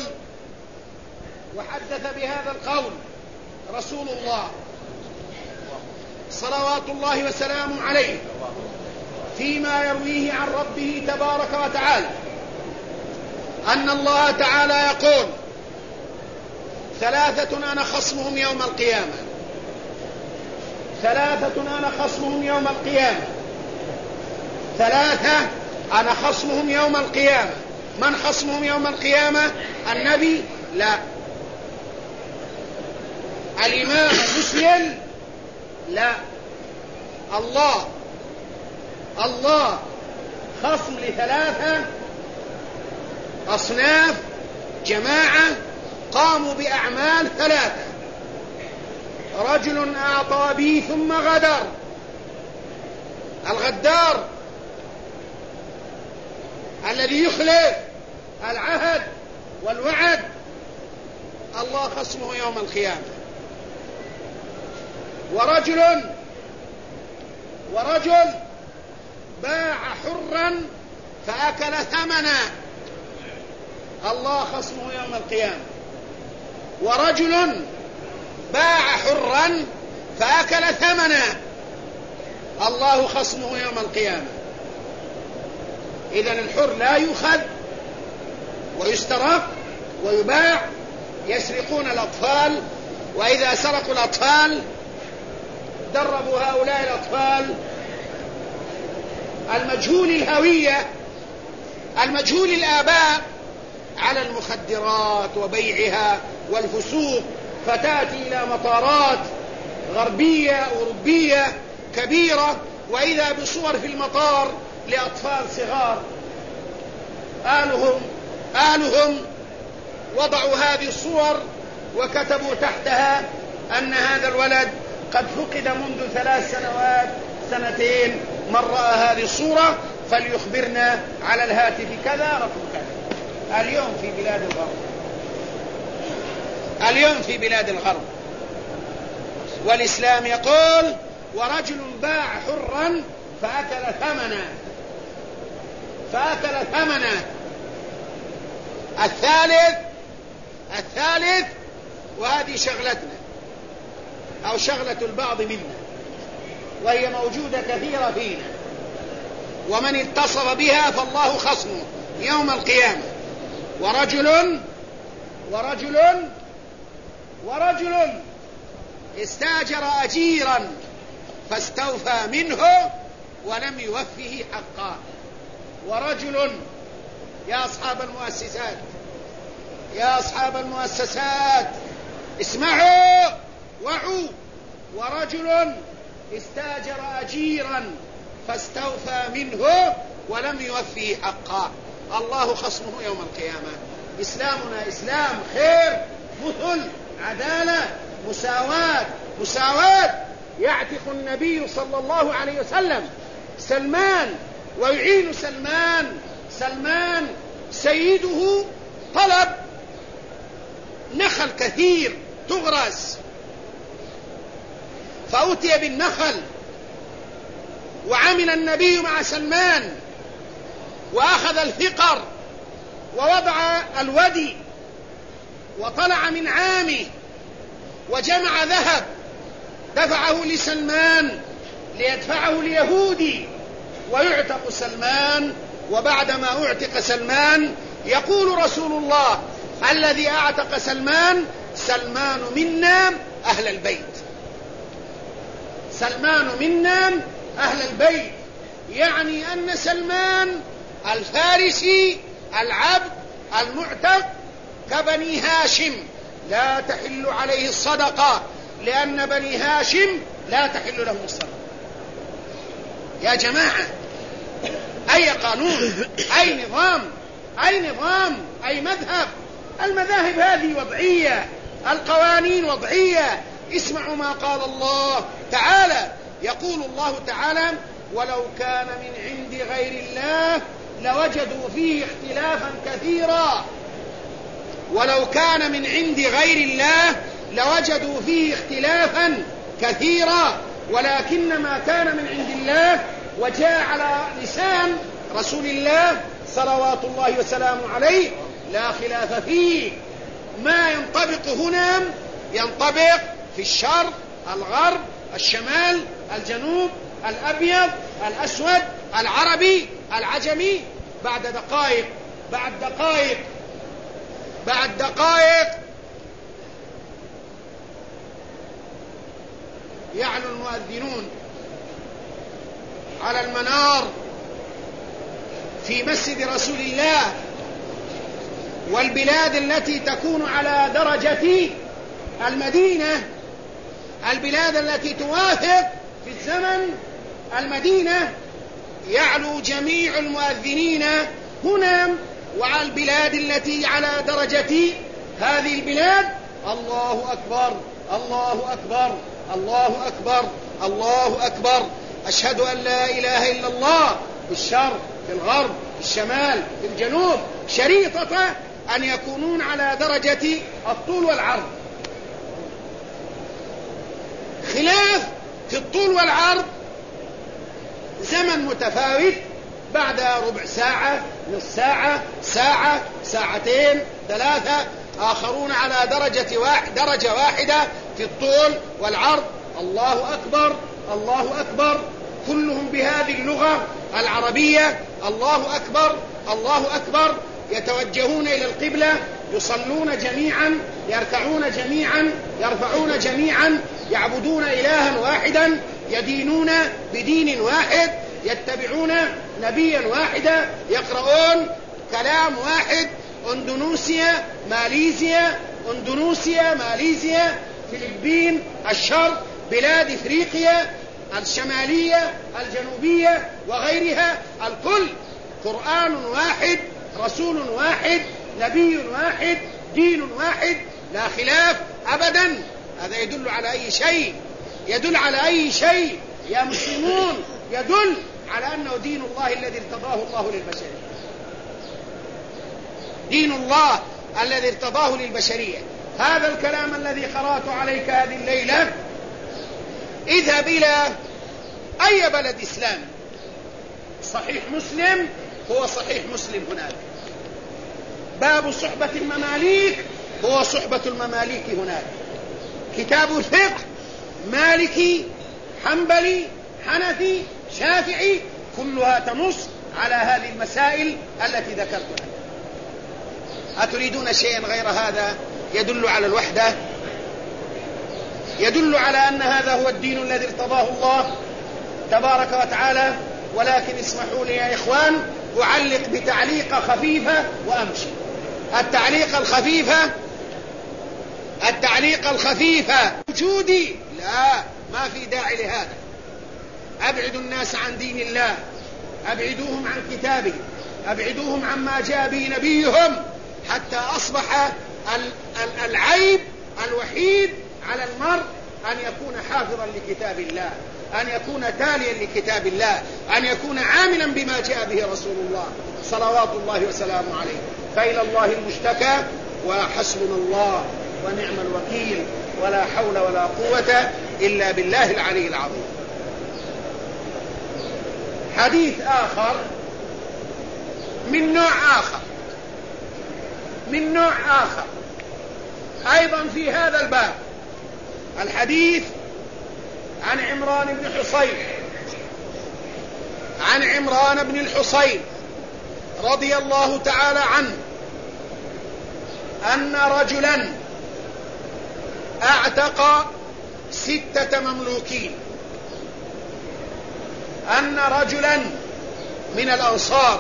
وحدث بهذا القول رسول الله صلوات الله وسلامه عليه فيما يرويه عن ربه تبارك وتعالى أن الله تعالى يقول: ثلاثة أنا خصمهم يوم القيامة، ثلاثة أنا خصمهم يوم القيامة، ثلاثة أنا خصمهم يوم القيامة. من خصمهم يوم القيامة؟ النبي؟ لا. الإمام مسلم؟ لا. الله خصم لثلاثة أصناف جماعة قاموا بأعمال ثلاثة: رجل أعطى بي ثم غدر. الغدار الذي يخلف العهد والوعد الله خصمه يوم القيامة. ورجل باع حرا فأكل ثمنا الله خصمه يوم القيامة. ورجل باع حرا فأكل ثمنا الله خصمه يوم القيامة. إذن الحر لا يؤخذ ويسترق ويباع. يسرقون الأطفال، وإذا سرقوا الأطفال دربوا هؤلاء الأطفال المجهول الهوية المجهول الآباء على المخدرات وبيعها والفسوق، فتأتي إلى مطارات غربية أوروبية كبيرة وإذا بصور في المطار لأطفال صغار. آلهم وضعوا هذه الصور وكتبوا تحتها أن هذا الولد قد فقد منذ 3 سنوات 2 من رأى هذه الصورة فليخبرنا على الهاتف كذا رقم كذا. اليوم في بلاد الغرب. والإسلام يقول: ورجل باع حرا فأكل ثمنه. الثالث وهذه شغلتنا أو شغلة البعض منا، وهي موجودة كثيرة فينا، ومن اتصف بها فالله خصمه يوم القيامة. ورجل استاجر أجيرا فاستوفى منه ولم يوفه حقا. ورجل، يا أصحاب المؤسسات اسمعوا وعوا. ورجل استاجر أجيرا فاستوفى منه ولم يوفه حقا، الله خصمه يوم القيامة. إسلامنا إسلام خير، مثل، عدالة، مساواة. يعتق النبي صلى الله عليه وسلم سلمان ويعين سلمان سيده طلب نخل كثير تغرس، فأتي بالنخل، وعمل النبي مع سلمان وأخذ الفقر ووضع الودي وطلع من عامه وجمع ذهب دفعه لسلمان ليدفعه ليهودي ويعتق سلمان. وبعدما اعتق سلمان يقول رسول الله: الذي اعتق سلمان منا أهل البيت. سلمان منا أهل البيت، يعني أن سلمان الفارسي العبد المعتق كبني هاشم لا تحل عليه الصدقة، لأن بني هاشم لا تحل لهم الصدقة. يا جماعة، أي قانون، أي نظام، أي مذهب؟ المذاهب هذه وضعية، القوانين وضعية. اسمعوا ما قال الله تعالى. يقول الله تعالى: ولو كان من عند غير الله لوجدوا فيه اختلافا كثيرا. ولو كان من عند غير الله لوجدوا فيه اختلافا كثيرا، ولكن ما كان من عند الله وجاء على لسان رسول الله صلوات الله وسلامه عليه لا خلاف فيه. ما ينطبق هنا ينطبق في الشرق، الغرب، الشمال، الجنوب، الأبيض، الأسود، العربي، العجمي. بعد دقائق يعلو المؤذنون على المنار في مسجد رسول الله، والبلاد التي تكون على درجة المدينة، البلاد التي توافق في الزمن المدينة، يعلو جميع المؤذنين هنا. وعلى البلاد التي على درجة هذه البلاد: الله أكبر، الله أكبر، الله أكبر، الله أكبر، أشهد أن لا إله إلا الله، في الشرق، في الغرب، في الشمال، في الجنوب، شريطة أن يكونون على درجة الطول والعرض. خلاف في الطول والعرض، زمن متفاوت، بعد ربع ساعة، نصف ساعة، ساعة، ساعتين، 3. آخرون على درجة واحدة في الطول والعرض. الله أكبر، الله أكبر، كلهم بهذه اللغة العربية. الله أكبر، الله أكبر. يتوجهون إلى القبلة، يصلون جميعا، يركعون جميعا، يرفعون جميعا، يعبدون إلها واحدا، يدينون بدين واحد، يتبعون نبيا واحدا، يقرؤون كلام واحد. اندونيسيا، ماليزيا، فلبين، الشرق، بلاد افريقيا الشمالية، الجنوبية وغيرها، الكل قرآن واحد، رسول واحد، نبي واحد، دين واحد، لا خلاف أبدا. هذا يدل على أي شيء؟ يدل على أي شيء يا مسلمون؟ يدل على أنه دين الله الذي ارتضاه الله للبشرية، دين الله الذي ارتضاه للبشرية. هذا الكلام الذي قرأت عليك هذه الليلة، اذهب إلى أي بلد إسلامي صحيح مسلم هو صحيح مسلم هناك، باب صحبة المماليك هو صحبة المماليك هناك، كتاب الفقه مالكي حنبلي حنفي شافعي كلها تنص على هذه المسائل التي ذكرتها. أتريدون شيئا غير هذا يدل على الوحدة، يدل على أن هذا هو الدين الذي ارتضاه الله تبارك وتعالى؟ ولكن اسمحوا لي يا إخوان أعلق بتعليقة خفيفة وأمشي. التعليق الخفيفة وجودي لا، ما في داعي لهذا. أبعدوا الناس عن دين الله، أبعدوهم عن كتابه، أبعدوهم عما جاء به نبيهم، حتى أصبح العيب الوحيد على المرء أن يكون حافظا لكتاب الله، أن يكون تاليا لكتاب الله، أن يكون عاملا بما جاء به رسول الله صلوات الله وسلامه عليه. فإلى الله المشتكى وحسبنا الله ونعم الوكيل، ولا حول ولا قوة إلا بالله العلي العظيم. حديث آخر من نوع آخر أيضا في هذا الباب، الحديث عن عمران بن الحصين رضي الله تعالى عنه أن رجلا أعتق 6 مملوكين، أن رجلا من الأنصار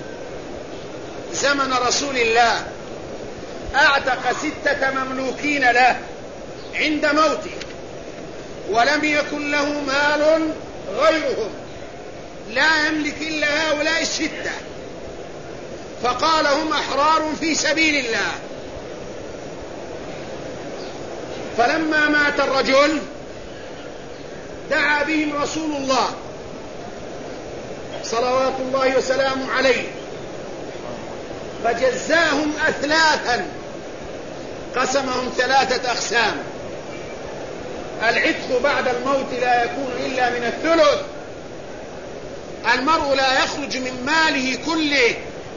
زمن رسول الله أعتق 6 مملوكين له عند موته، ولم يكن له مال غيرهم، لا يملك إلا هؤلاء 6، فقال هم أحرار في سبيل الله. فلما مات الرجل دعا بهم رسول الله صلوات الله وسلامه عليه، فجزاهم أثلاثا، قسمهم 3 أقسام. العتق بعد الموت لا يكون إلا من الثلث، المرء لا يخرج من ماله كله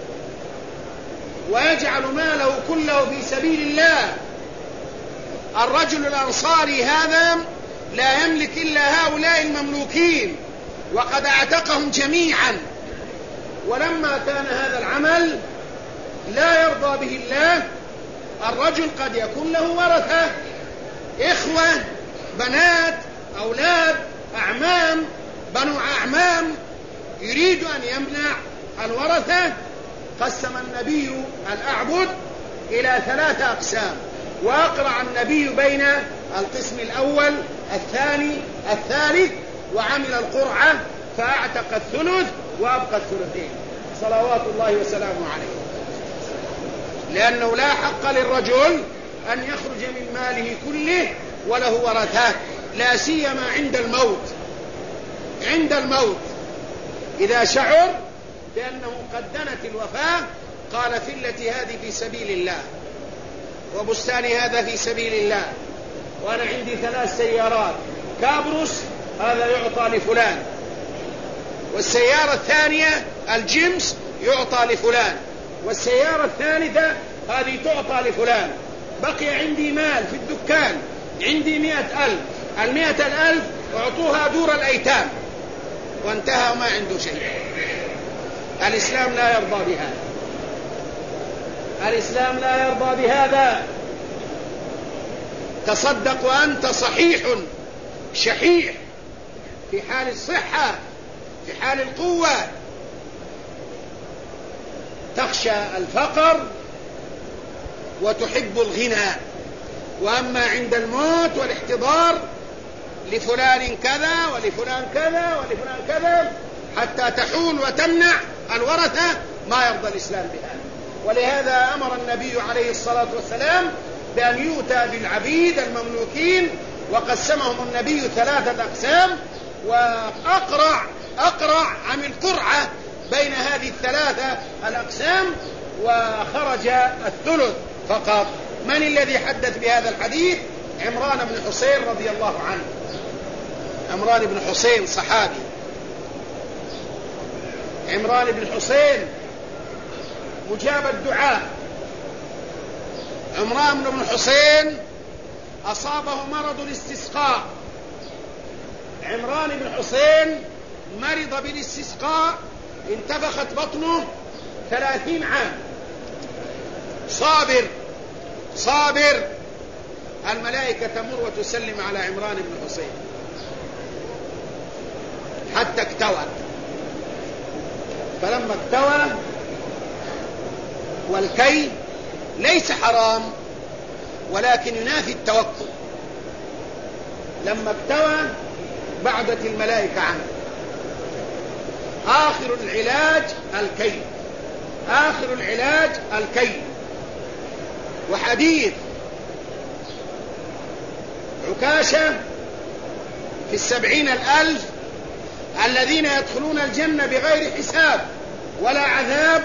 ويجعل ماله كله في سبيل الله. الرجل الأنصاري هذا لا يملك إلا هؤلاء المملوكين وقد اعتقهم جميعا، ولما كان هذا العمل لا يرضى به الله، الرجل قد يكون له ورثة، إخوة، بنات، أولاد، أعمام، بنو أعمام، يريد أن يمنع الورثة. قسم النبي الأعبد إلى 3 أقسام، وأقرع النبي بين القسم الأول الثاني الثالث، وعمل القرعة فأعتق الثلث وأبقى الثلثين صلوات الله وسلامه عليه، لأنه لا حق للرجل أن يخرج من ماله كله وله ورثة، لا سيما عند الموت إذا شعر بأنه قد دنت الوفاة قال فلتي هذه في سبيل الله، وبستاني هذا في سبيل الله، وأنا عندي 3 سيارات، كابروس هذا يعطى لفلان، والسيارة الثانية الجيمس يعطى لفلان، والسيارة الثالثة هذه تعطى لفلان، بقي عندي مال في الدكان عندي 100,000، 100,000 اعطوها دور الأيتام، وانتهى وما عنده شيء. الإسلام لا يرضى بهذا، الإسلام لا يرضى بهذا. تصدق وأنت صحيح شحيح، في حال الصحة، في حال القوة، تخشى الفقر وتحب الغنى، وأما عند الموت والاحتضار لفلان كذا ولفلان كذا ولفلان كذا حتى تحول وتمنع الورثة، ما يرضى الإسلام بهذا. ولهذا أمر النبي عليه الصلاة والسلام بأن يؤتى بالعبيد المملوكين، وقسمهم النبي 3 أقسام، وأقرع عمل قرعة بين هذه 3 الأقسام، وخرج الثلث فقط. من الذي حدث بهذا الحديث؟ عمران بن حصين رضي الله عنه. عمران بن حصين صحابي، عمران بن حسين مجاب الدعاء. عمران بن حسين أصابه مرض الاستسقاء. عمران بن حسين مرض بالاستسقاء، انتفخت بطنه 30 عام. صابر. الملائكة تمر وتسلم على عمران بن حسين حتى اكتوى. فلما اكتوى، والكي ليس حرام ولكن ينافي التوكل، لما اكتوى بعدت الملائكة عنه. آخر العلاج الكي. وحديث عكاشة في 70,000 الذين يدخلون الجنة بغير حساب ولا عذاب،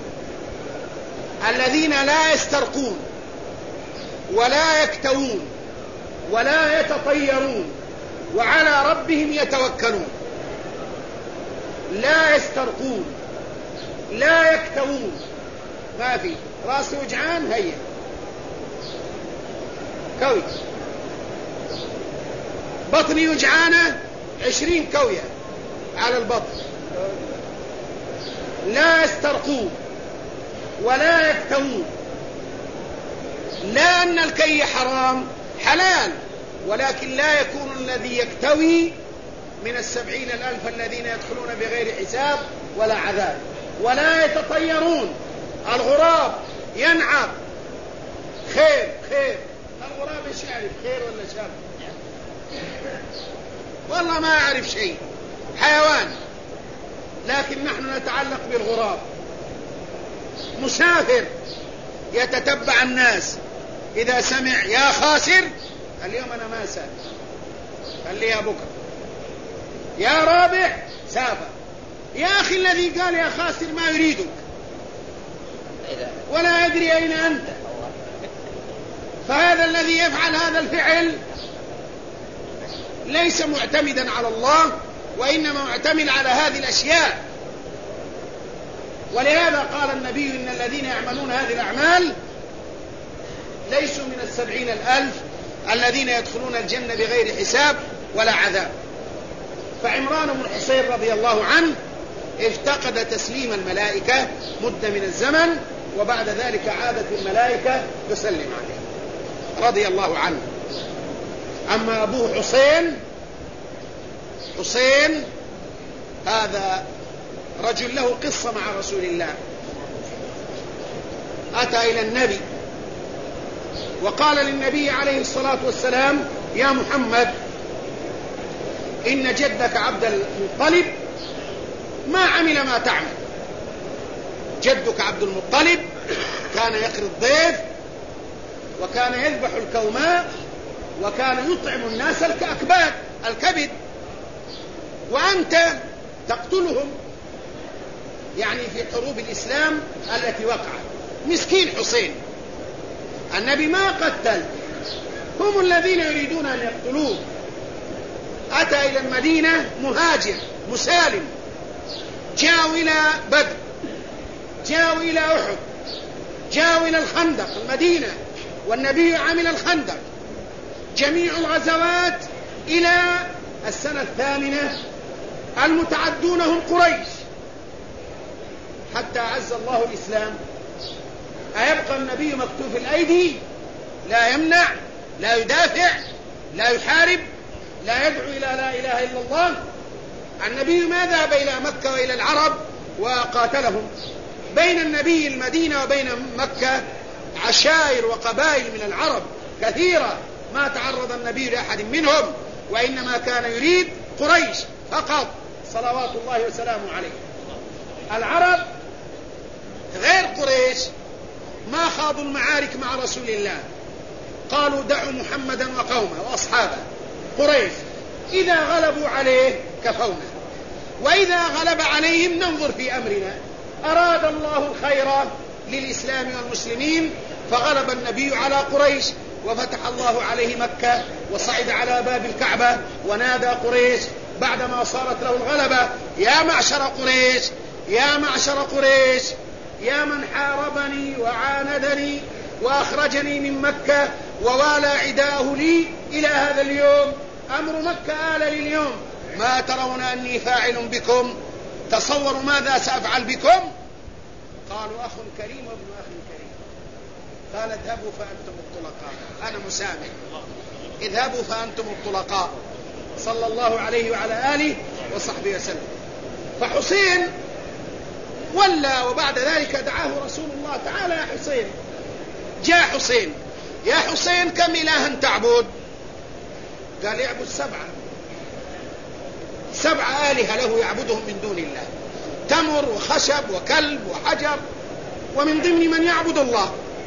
الذين لا يسترقون ولا يكتوون ولا يتطيرون وعلى ربهم يتوكلون. لا يسترقون، لا يكتوون، ما في راس وجعان هيا كوي، بطني وجعانة 20 كوية على البطن. لا يسترقون ولا يكتوون. لا أن الكي حرام، حلال، ولكن لا يكون الذي يكتوي من 70,000 الذين يدخلون بغير حساب ولا عذاب. ولا يتطيرون. الغراب ينعب خير. الغراب ايش يعرف، خير ولا شر؟ والله ما أعرف شيء، حيوان. لكن نحن نتعلق بالغراب. مسافر يتتبع الناس، إذا سمع يا خاسر اليوم أنا ما سافر، خليها بكرة. يا رابح سافر. يا أخي الذي قال يا خاسر ما يريدك ولا يدري أين أنت. فهذا الذي يفعل هذا الفعل ليس معتمدا على الله، وإنما معتمد على هذه الأشياء. ولهذا قال النبي إن الذين يعملون هذه الأعمال ليسوا من 70,000 الذين يدخلون الجنة بغير حساب ولا عذاب. فعمران بن حسين رضي الله عنه افتقد تسليم الملائكة مدة من الزمن، وبعد ذلك عادت الملائكة تسلم عليه رضي الله عنه. أما أبوه حسين هذا رجل له قصة مع رسول الله. أتى إلى النبي وقال للنبي عليه الصلاة والسلام يا محمد إن جدك عبد المطلب ما عمل ما تعمل. جدك عبد المطلب كان يقري الضيف، وكان يذبح الكوماء، وكان يطعم الناس الكبد، وأنت تقتلهم، يعني في حروب الإسلام التي وقعت. مسكين حسين، النبي ما قتل، هم الذين يريدون أن يقتلوه. أتى إلى المدينة مهاجر مسالم، جاءوا إلى بدر، جاءوا إلى أحد، جاءوا إلى الخندق المدينة، والنبي عمل الخندق. جميع الغزوات إلى السنة 8 المتعدون هم قريش، حتى عز الله الإسلام. أيبقى النبي مكتوف الأيدي، لا يمنع، لا يدافع، لا يحارب، لا يدعو إلى لا إله إلا الله؟ النبي ما ذهب إلى مكة وإلى العرب وقاتلهم. بين النبي المدينة وبين مكة عشائر وقبائل من العرب كثيرة، ما تعرض النبي لأحد منهم، وإنما كان يريد قريش فقط صلوات الله وسلامه عليه. العرب غير قريش ما خاضوا المعارك مع رسول الله، قالوا دعوا محمدا وقومه وأصحابه. قريش إذا غلبوا عليه كفونا، وإذا غلب عليهم ننظر في أمرنا. أراد الله الخير للإسلام والمسلمين فغلب النبي على قريش، وفتح الله عليه مكة، وصعد على باب الكعبة ونادى قريش بعدما صارت له الغلبة: يا معشر قريش يا معشر قريش، يا من حاربني وعاندني وأخرجني من مكة ووالى عداه لي إلى هذا اليوم، أمر مكة آل لليوم، ما ترون أني فاعل بكم؟ تصوروا ماذا سأفعل بكم؟ قالوا أخ كريم وابن أخ كريم. قال اذهبوا فأنتم الطلقاء، أنا مسامح، اذهبوا فأنتم الطلقاء، صلى الله عليه وعلى آله وصحبه وسلم. فحسين ولى، وبعد ذلك دعاه رسول الله: تعالى يا حسين. جاء حسين: يا حسين كم إلها تعبد؟ قال: يعبد 7 آلهة له يعبدهم من دون الله، تمر وخشب وكلب وحجر، ومن ضمن من يعبد الله.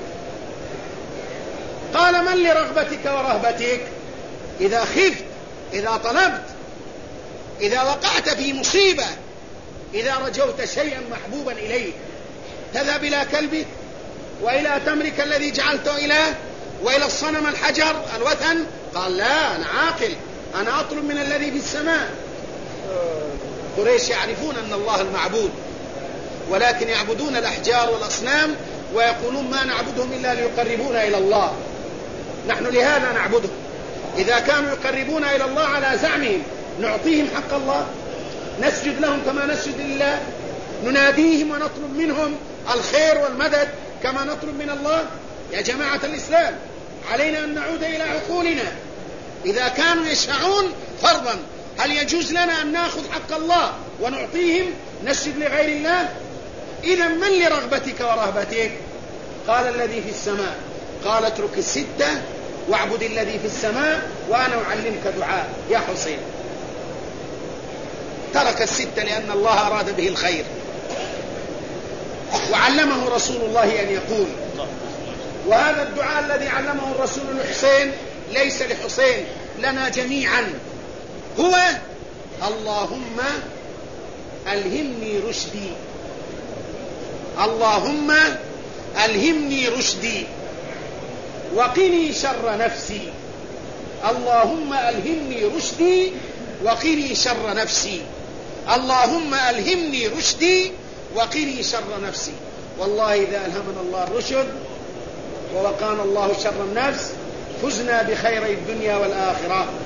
قال: من لرغبتك ورهبتك؟ إذا خفت، إذا طلبت، إذا وقعت في مصيبة، إذا رجوت شيئا محبوبا إليك، تذهب إلى كلبك وإلى تمرك الذي جعلته إله وإلى الصنم الحجر الوثن؟ قال: لا، أنا عاقل، أنا أطلب من الذي في السماء. قريش يعرفون أن الله المعبود، ولكن يعبدون الأحجار والأصنام ويقولون: ما نعبدهم إلا ليقربونا إلى الله، نحن لهذا نعبدهم. إذا كانوا يقربون إلى الله على زعمهم نعطيهم حق الله، نسجد لهم كما نسجد لله، نناديهم ونطلب منهم الخير والمدد كما نطلب من الله. يا جماعة الإسلام، علينا أن نعود إلى عقولنا. إذا كانوا يشفعون فرضا، هل يجوز لنا أن نأخذ حق الله ونعطيهم، نسجد لغير الله؟ إذا من لرغبتك ورهبتك؟ قال: الذي في السماء. قال: اترك 6 واعبد الذي في السماء وأنا أعلمك دعاء يا حسين. ترك 6 لأن الله أراد به الخير، وعلمه رسول الله أن يقول. وهذا الدعاء الذي علمه الرسول لحسين ليس لحسين، لنا جميعا، هو: اللهم ألهمني رشدي، اللهم ألهمني رشدي وقني شر نفسي، اللهم ألهمني رشدي وقني شر نفسي، اللهم ألهمني رشدي وقني شر نفسي. والله إذا ألهمنا الله الرشد ووقانا الله شر النفس فزنا بخير الدنيا والآخرة.